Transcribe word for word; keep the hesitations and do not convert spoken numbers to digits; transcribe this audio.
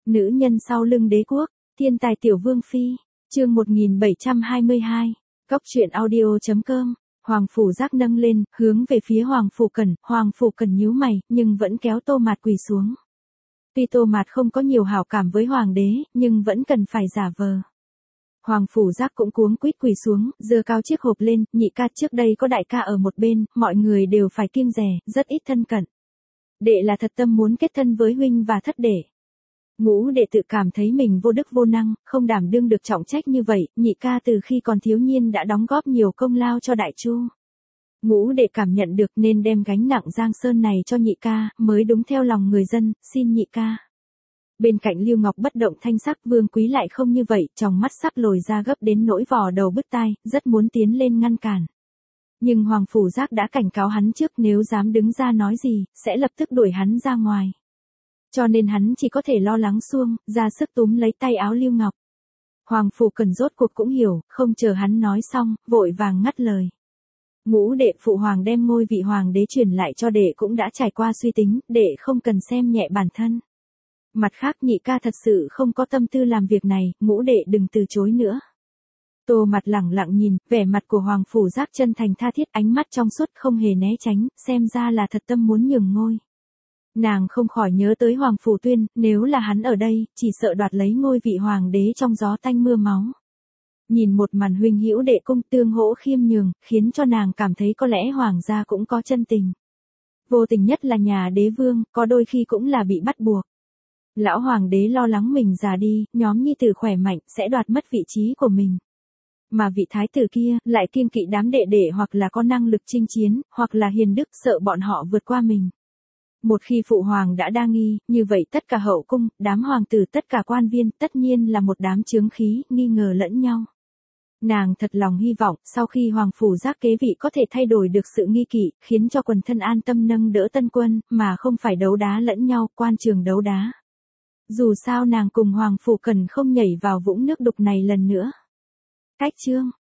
Nữ nhân sau lưng đế quốc, thiên tài tiểu vương phi, chương một nghìn bảy trăm hai mươi hai, Góc truyện audio chấm com. Hoàng Phủ Giác nâng lên, hướng về phía Hoàng Phủ Cẩn, Hoàng Phủ Cẩn nhíu mày, nhưng vẫn kéo Tô Mạt quỳ xuống. Tuy Tô Mạt không có nhiều hảo cảm với Hoàng đế, nhưng vẫn cần phải giả vờ. Hoàng Phủ Giác cũng cuống quýt quỳ xuống, giơ cao chiếc hộp lên, nhị ca trước đây có đại ca ở một bên, mọi người đều phải kiêng dè, rất ít thân cận. Đệ là thật tâm muốn kết thân với huynh và thất đệ. Ngũ đệ tự cảm thấy mình vô đức vô năng, không đảm đương được trọng trách như vậy, nhị ca từ khi còn thiếu niên đã đóng góp nhiều công lao cho đại chu. Ngũ đệ cảm nhận được nên đem gánh nặng giang sơn này cho nhị ca, mới đúng theo lòng người dân, xin nhị ca. Bên cạnh Lưu Ngọc bất động thanh sắc, Vương Quý lại không như vậy, trong mắt sắc lồi ra gấp đến nỗi vò đầu bứt tai, rất muốn tiến lên ngăn cản. Nhưng Hoàng Phủ Giác đã cảnh cáo hắn trước, nếu dám đứng ra nói gì, sẽ lập tức đuổi hắn ra ngoài. Cho nên hắn chỉ có thể lo lắng xuông, ra sức túm lấy tay áo Lưu Ngọc. Hoàng Phủ Cẩn rốt cuộc cũng hiểu, không chờ hắn nói xong, vội vàng ngắt lời. Ngũ đệ phụ hoàng đem ngôi vị hoàng đế truyền lại cho đệ cũng đã trải qua suy tính, đệ không cần xem nhẹ bản thân. Mặt khác nhị ca thật sự không có tâm tư làm việc này, ngũ đệ đừng từ chối nữa. Tô Mạt lẳng lặng nhìn, vẻ mặt của Hoàng Phủ Giác chân thành tha thiết, ánh mắt trong suốt không hề né tránh, xem ra là thật tâm muốn nhường ngôi. Nàng không khỏi nhớ tới Hoàng Phủ Tuyên, nếu là hắn ở đây, chỉ sợ đoạt lấy ngôi vị hoàng đế trong gió tanh mưa máu. Nhìn một màn huynh hữu đệ cung tương hỗ khiêm nhường, khiến cho nàng cảm thấy có lẽ hoàng gia cũng có chân tình. Vô tình nhất là nhà đế vương, có đôi khi cũng là bị bắt buộc. Lão hoàng đế lo lắng mình già đi, nhóm nhi tử khỏe mạnh, sẽ đoạt mất vị trí của mình. Mà vị thái tử kia, lại kiêng kỵ đám đệ đệ hoặc là có năng lực chinh chiến, hoặc là hiền đức, sợ bọn họ vượt qua mình. Một khi phụ hoàng đã đa nghi, như vậy tất cả hậu cung, đám hoàng tử, tất cả quan viên, tất nhiên là một đám chướng khí, nghi ngờ lẫn nhau. Nàng thật lòng hy vọng, sau khi Hoàng Phủ Giác kế vị có thể thay đổi được sự nghi kỵ, khiến cho quần thân an tâm nâng đỡ tân quân, mà không phải đấu đá lẫn nhau, quan trường đấu đá. Dù sao nàng cùng Hoàng Phủ Cẩn không nhảy vào vũng nước đục này lần nữa. Cách chương